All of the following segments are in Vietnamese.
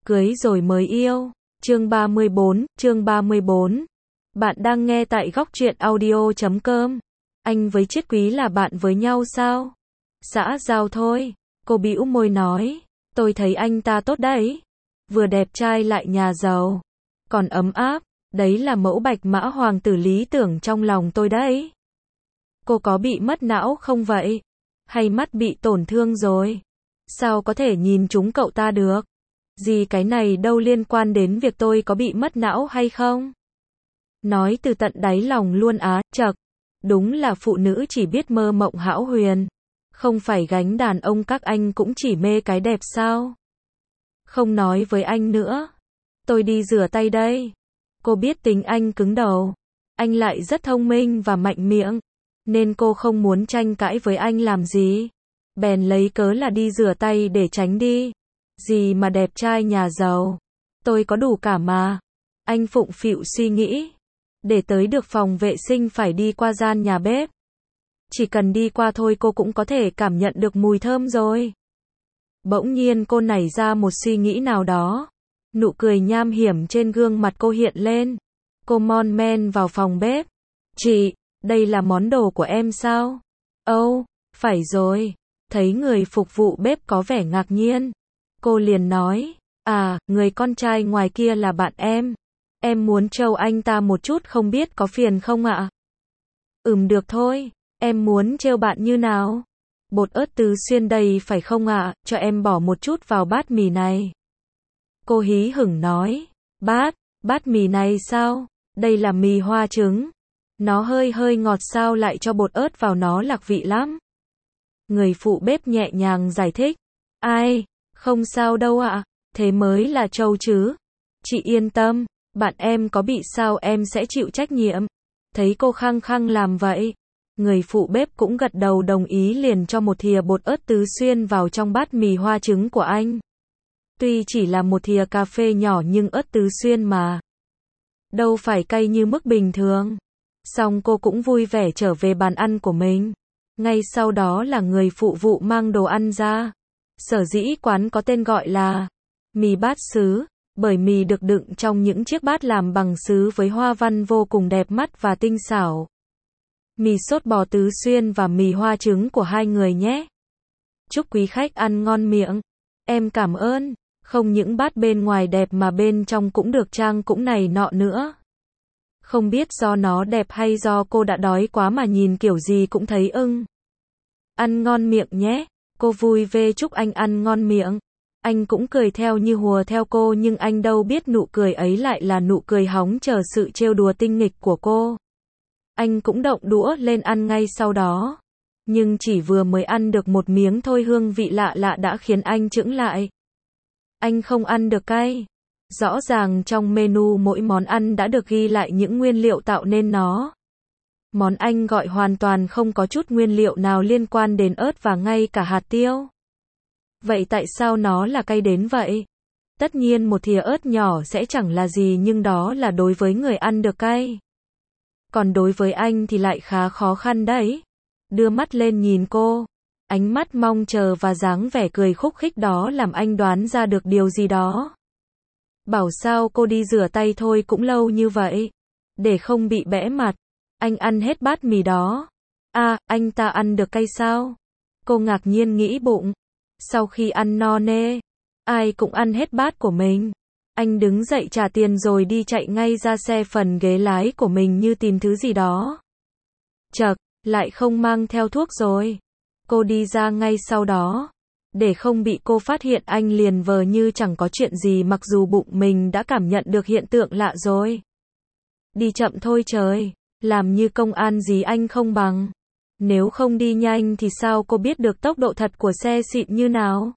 Cưới rồi mới yêu. Chương 34. Bạn đang nghe tại góc truyện audio.com. Anh với Chiết Quý là bạn với nhau sao? Xã giao thôi. Cô bĩu môi nói. Tôi thấy anh ta tốt đấy. Vừa đẹp trai lại nhà giàu. Còn ấm áp. Đấy là mẫu bạch mã hoàng tử lý tưởng trong lòng tôi đấy. Cô có bị mất não không vậy? Hay mắt bị tổn thương rồi? Sao có thể nhìn trúng cậu ta được? Gì cái này đâu liên quan đến việc tôi có bị mất não hay không? Nói từ tận đáy lòng luôn á, chậc. Đúng là phụ nữ chỉ biết mơ mộng hão huyền. Không phải gánh đàn ông các anh cũng chỉ mê cái đẹp sao? Không nói với anh nữa. Tôi đi rửa tay đây. Cô biết tính anh cứng đầu. Anh lại rất thông minh và mạnh miệng. Nên cô không muốn tranh cãi với anh làm gì. Bèn lấy cớ là đi rửa tay để tránh đi. Gì mà đẹp trai nhà giàu. Tôi có đủ cả mà. Anh phụng phịu suy nghĩ. Để tới được phòng vệ sinh phải đi qua gian nhà bếp. Chỉ cần đi qua thôi cô cũng có thể cảm nhận được mùi thơm rồi. Bỗng nhiên cô nảy ra một suy nghĩ nào đó. Nụ cười nham hiểm trên gương mặt cô hiện lên. Cô mon men vào phòng bếp. Chị, đây là món đồ của em sao? Âu, phải rồi. Thấy người phục vụ bếp có vẻ ngạc nhiên. Cô liền nói. À, người con trai ngoài kia là bạn em. Em muốn trêu anh ta một chút không biết có phiền không ạ? Được thôi. Em muốn trêu bạn như nào? Bột ớt tứ xuyên đầy phải không ạ? Cho em bỏ một chút vào bát mì này. Cô hí hửng nói. Bát mì này sao? Đây là mì hoa trứng. Nó hơi ngọt sao lại cho bột ớt vào nó lạc vị lắm. Người phụ bếp nhẹ nhàng giải thích. Ai, không sao đâu ạ. Thế mới là trâu chứ. Chị yên tâm, bạn em có bị sao em sẽ chịu trách nhiệm. Thấy cô khăng khăng làm vậy. Người phụ bếp cũng gật đầu đồng ý liền cho một thìa bột ớt tứ xuyên vào trong bát mì hoa trứng của anh. Tuy chỉ là một thìa cà phê nhỏ nhưng ớt tứ xuyên mà. Đâu phải cay như mức bình thường. Xong cô cũng vui vẻ trở về bàn ăn của mình. Ngay sau đó là người phụ vụ mang đồ ăn ra. Sở dĩ quán có tên gọi là mì bát sứ, bởi mì được đựng trong những chiếc bát làm bằng sứ với hoa văn vô cùng đẹp mắt và tinh xảo. Mì sốt bò tứ xuyên và mì hoa trứng của hai người nhé. Chúc quý khách ăn ngon miệng. Em cảm ơn. Không những bát bên ngoài đẹp mà bên trong cũng được trang cũng này nọ nữa. Không biết do nó đẹp hay do cô đã đói quá mà nhìn kiểu gì cũng thấy ưng. Ăn ngon miệng nhé. Cô vui vẻ chúc anh ăn ngon miệng. Anh cũng cười theo như hùa theo cô nhưng anh đâu biết nụ cười ấy lại là nụ cười hóng chờ sự trêu đùa tinh nghịch của cô. Anh cũng động đũa lên ăn ngay sau đó. Nhưng chỉ vừa mới ăn được một miếng thôi hương vị lạ lạ đã khiến anh chững lại. Anh không ăn được cay. Rõ ràng trong menu mỗi món ăn đã được ghi lại những nguyên liệu tạo nên nó. Món anh gọi hoàn toàn không có chút nguyên liệu nào liên quan đến ớt và ngay cả hạt tiêu. Vậy tại sao nó là cay đến vậy? Tất nhiên một thìa ớt nhỏ sẽ chẳng là gì nhưng đó là đối với người ăn được cay. Còn đối với anh thì lại khá khó khăn đấy. Đưa mắt lên nhìn cô. Ánh mắt mong chờ và dáng vẻ cười khúc khích đó làm anh đoán ra được điều gì đó. Bảo sao cô đi rửa tay thôi cũng lâu như vậy. Để không bị bẽ mặt. Anh ăn hết bát mì đó. À, anh ta ăn được cay sao? Cô ngạc nhiên nghĩ bụng. Sau khi ăn no nê, ai cũng ăn hết bát của mình. Anh đứng dậy trả tiền rồi đi chạy ngay ra xe phần ghế lái của mình như tìm thứ gì đó. Chậc, lại không mang theo thuốc rồi. Cô đi ra ngay sau đó. Để không bị cô phát hiện anh liền vờ như chẳng có chuyện gì mặc dù bụng mình đã cảm nhận được hiện tượng lạ rồi. Đi chậm thôi trời, làm như công an gì anh không bằng. Nếu không đi nhanh thì sao cô biết được tốc độ thật của xe xịn như nào?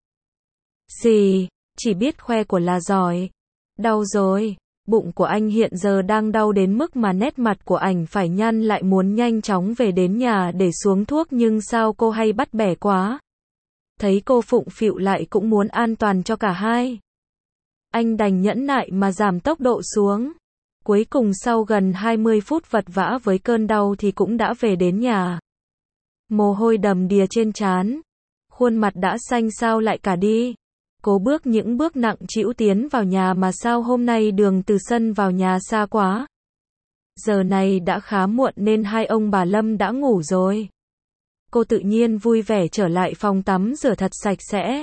Gì, chỉ biết khoe của là giỏi. Đau rồi, bụng của anh hiện giờ đang đau đến mức mà nét mặt của ảnh phải nhăn lại muốn nhanh chóng về đến nhà để xuống thuốc nhưng sao cô hay bắt bẻ quá. Thấy cô phụng phịu lại cũng muốn an toàn cho cả hai. Anh đành nhẫn nại mà giảm tốc độ xuống. Cuối cùng sau gần 20 phút vật vã với cơn đau thì cũng đã về đến nhà. Mồ hôi đầm đìa trên trán. Khuôn mặt đã xanh xao lại cả đi. Cô bước những bước nặng trĩu tiến vào nhà mà sao hôm nay đường từ sân vào nhà xa quá. Giờ này đã khá muộn nên hai ông bà Lâm đã ngủ rồi. Cô tự nhiên vui vẻ trở lại phòng tắm rửa thật sạch sẽ.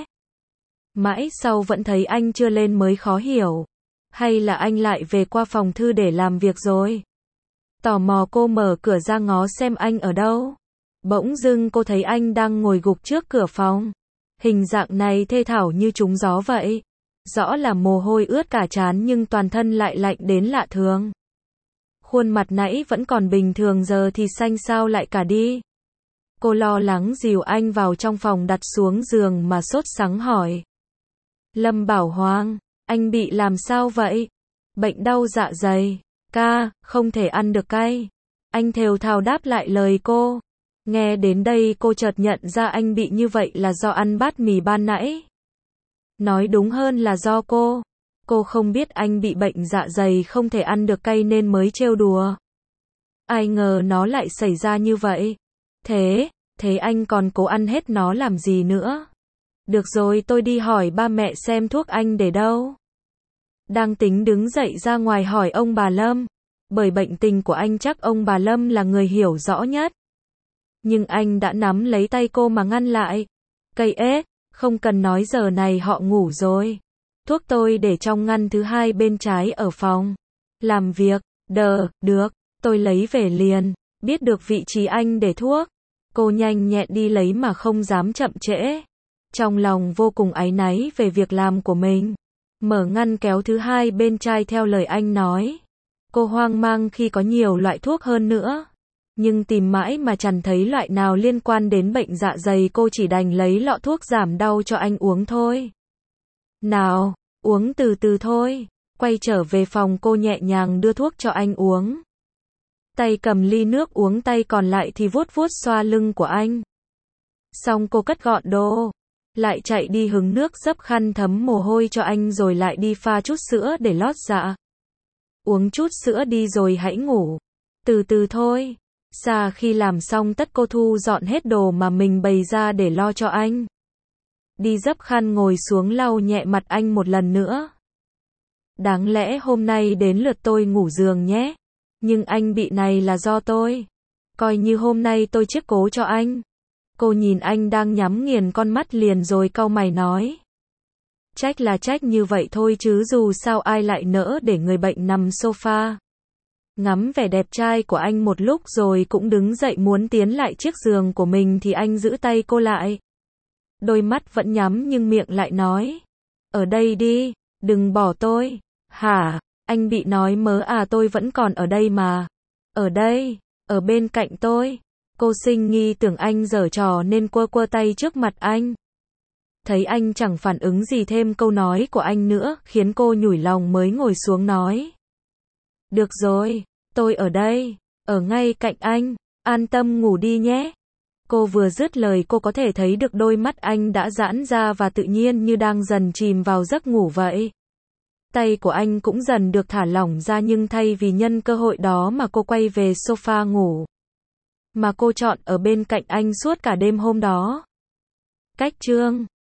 Mãi sau vẫn thấy anh chưa lên mới khó hiểu. Hay là anh lại về qua phòng thư để làm việc rồi? Tò mò cô mở cửa ra ngó xem anh ở đâu. Bỗng dưng cô thấy anh đang ngồi gục trước cửa phòng. Hình dạng này thê thảm như trúng gió vậy. Rõ là mồ hôi ướt cả trán nhưng toàn thân lại lạnh đến lạ thường. Khuôn mặt nãy vẫn còn bình thường giờ thì xanh sao lại cả đi. Cô lo lắng dìu anh vào trong phòng đặt xuống giường mà sốt sắng hỏi. Lâm Bảo Hoàng, anh bị làm sao vậy? Bệnh đau dạ dày. Ca, không thể ăn được cay. Anh thều thào đáp lại lời cô. Nghe đến đây cô chợt nhận ra anh bị như vậy là do ăn bát mì ban nãy. Nói đúng hơn là do cô. Cô không biết anh bị bệnh dạ dày không thể ăn được cay nên mới trêu đùa. Ai ngờ nó lại xảy ra như vậy. Thế anh còn cố ăn hết nó làm gì nữa? Được rồi tôi đi hỏi ba mẹ xem thuốc anh để đâu. Đang tính đứng dậy ra ngoài hỏi ông bà Lâm. Bởi bệnh tình của anh chắc ông bà Lâm là người hiểu rõ nhất. Nhưng anh đã nắm lấy tay cô mà ngăn lại. Cây ế, không cần nói giờ này họ ngủ rồi. Thuốc tôi để trong ngăn thứ hai bên trái ở phòng làm việc. Được, tôi lấy về liền. Biết được vị trí anh để thuốc. Cô nhanh nhẹn đi lấy mà không dám chậm trễ. Trong lòng vô cùng áy náy về việc làm của mình. Mở ngăn kéo thứ hai bên trái theo lời anh nói. Cô hoang mang khi có nhiều loại thuốc hơn nữa. Nhưng tìm mãi mà chẳng thấy loại nào liên quan đến bệnh dạ dày, cô chỉ đành lấy lọ thuốc giảm đau cho anh uống thôi. Nào, uống từ từ thôi. Quay trở về phòng cô nhẹ nhàng đưa thuốc cho anh uống. Tay cầm ly nước uống, tay còn lại thì vuốt vuốt xoa lưng của anh. Xong cô cất gọn đồ. Lại chạy đi hứng nước dấp khăn thấm mồ hôi cho anh rồi lại đi pha chút sữa để lót dạ. Uống chút sữa đi rồi hãy ngủ. Từ từ thôi. Xa khi làm xong tất cô thu dọn hết đồ mà mình bày ra để lo cho anh. Đi dấp khăn ngồi xuống lau nhẹ mặt anh một lần nữa. Đáng lẽ hôm nay đến lượt tôi ngủ giường nhé. Nhưng anh bị này là do tôi. Coi như hôm nay tôi chiết cố cho anh. Cô nhìn anh đang nhắm nghiền con mắt liền rồi cau mày nói. Trách là trách như vậy thôi chứ dù sao ai lại nỡ để người bệnh nằm sofa. Ngắm vẻ đẹp trai của anh một lúc rồi cũng đứng dậy muốn tiến lại chiếc giường của mình thì anh giữ tay cô lại. Đôi mắt vẫn nhắm nhưng miệng lại nói. Ở đây đi, đừng bỏ tôi. Hả, anh bị nói mớ à, tôi vẫn còn ở đây mà. Ở đây, ở bên cạnh tôi. Cô sinh nghi tưởng anh giở trò nên quơ quơ tay trước mặt anh. Thấy anh chẳng phản ứng gì thêm câu nói của anh nữa, khiến cô nhủi lòng mới ngồi xuống nói. Được rồi, tôi ở đây, ở ngay cạnh anh, an tâm ngủ đi nhé. Cô vừa dứt lời cô có thể thấy được đôi mắt anh đã giãn ra và tự nhiên như đang dần chìm vào giấc ngủ vậy. Tay của anh cũng dần được thả lỏng ra nhưng thay vì nhân cơ hội đó mà cô quay về sofa ngủ. Mà cô chọn ở bên cạnh anh suốt cả đêm hôm đó. Cách chương